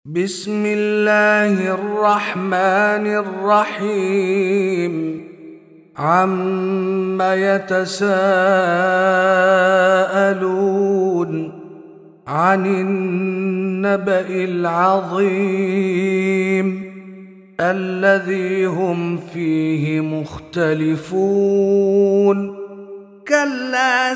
بسم الله الرحمن الرحيم. عم يتساءلون عن النبأ العظيم الذي هم فيه مختلفون. كلا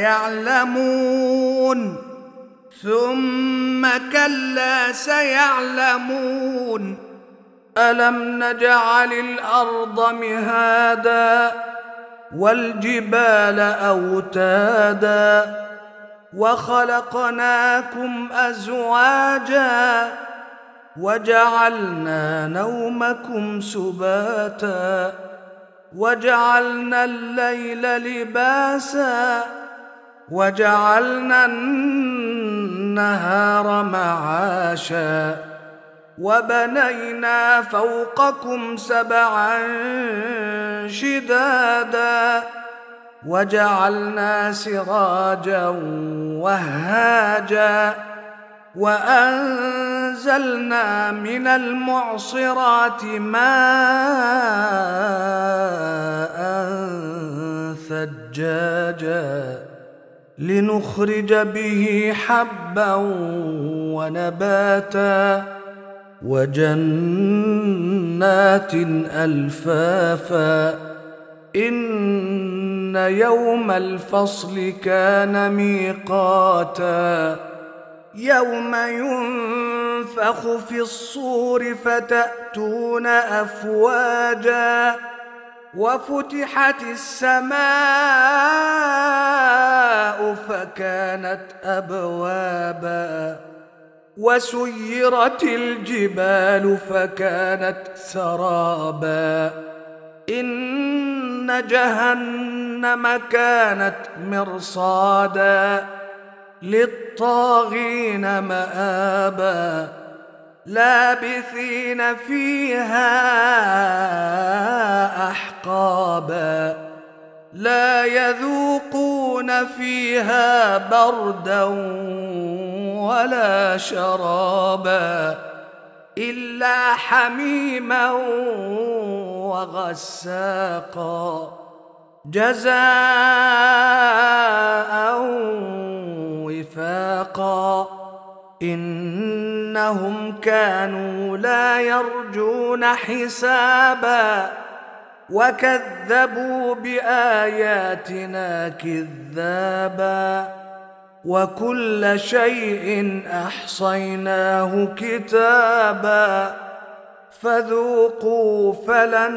سيعلمون ثم كلا سيعلمون. ألم نجعل الأرض مهادا والجبال أوتادا وخلقناكم أزواجا وجعلنا نومكم سباتا وجعلنا الليل لباسا وجعلنا النهار معاشا وبنينا فوقكم سبعا شدادا وجعلنا سراجا وهاجا وأنزلنا من المعصرات ماء ثجاجا لنخرج به حبا ونباتا وجنات ألفافا. إن يوم الفصل كان ميقاتا. يوم ينفخ في الصور فتأتون أفواجا وفتحت السماء فكانت أبوابا وسيرت الجبال فكانت سرابا. إن جهنم كانت مرصادا للطاغين مآبا لابثين فيها أحقابا لا يذوقون فيها بردا ولا شرابا إلا حميما وغساقا جزاء وفاقا. إنهم كانوا لا يرجون حسابا وكذبوا بآياتنا كذابا وكل شيء أحصيناه كتابا فذوقوا فلن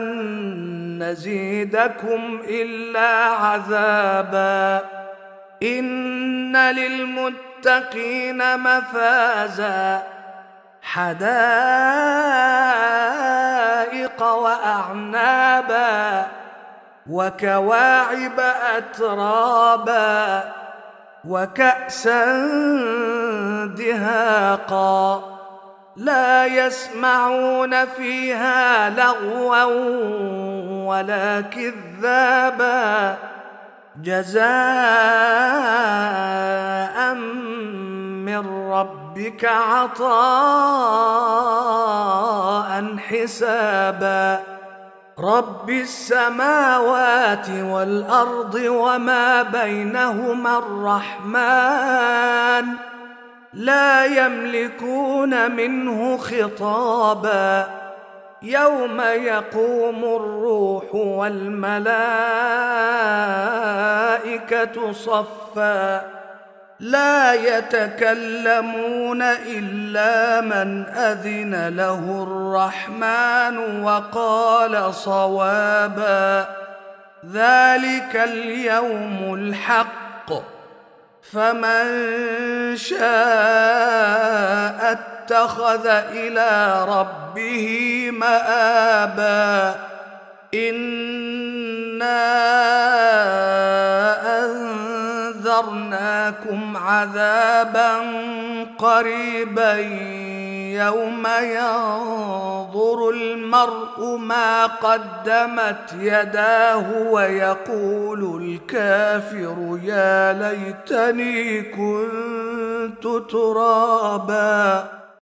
نزيدكم إلا عذابا. إن للمتقين مفازا حدائق وأعنابا وكواعب أترابا وكأسا دهاقا لا يسمعون فيها لغوا ولا كذابا جزاء من ربك عطاء حسابا. رب السماوات والأرض وما بينهما الرحمن لا يملكون منه خطابا. يوم يقوم الروح والملائكة صفا لا يتكلمون إلا من أذن له الرحمن وقال صوابا. ذلك اليوم الحق فمن شاء اتخذ إلى ربه مآبا. إنا أنذرناكم عذابا قريبا يوم ينظر المرء ما قدمت يداه ويقول الكافر يا ليتني كنت ترابا.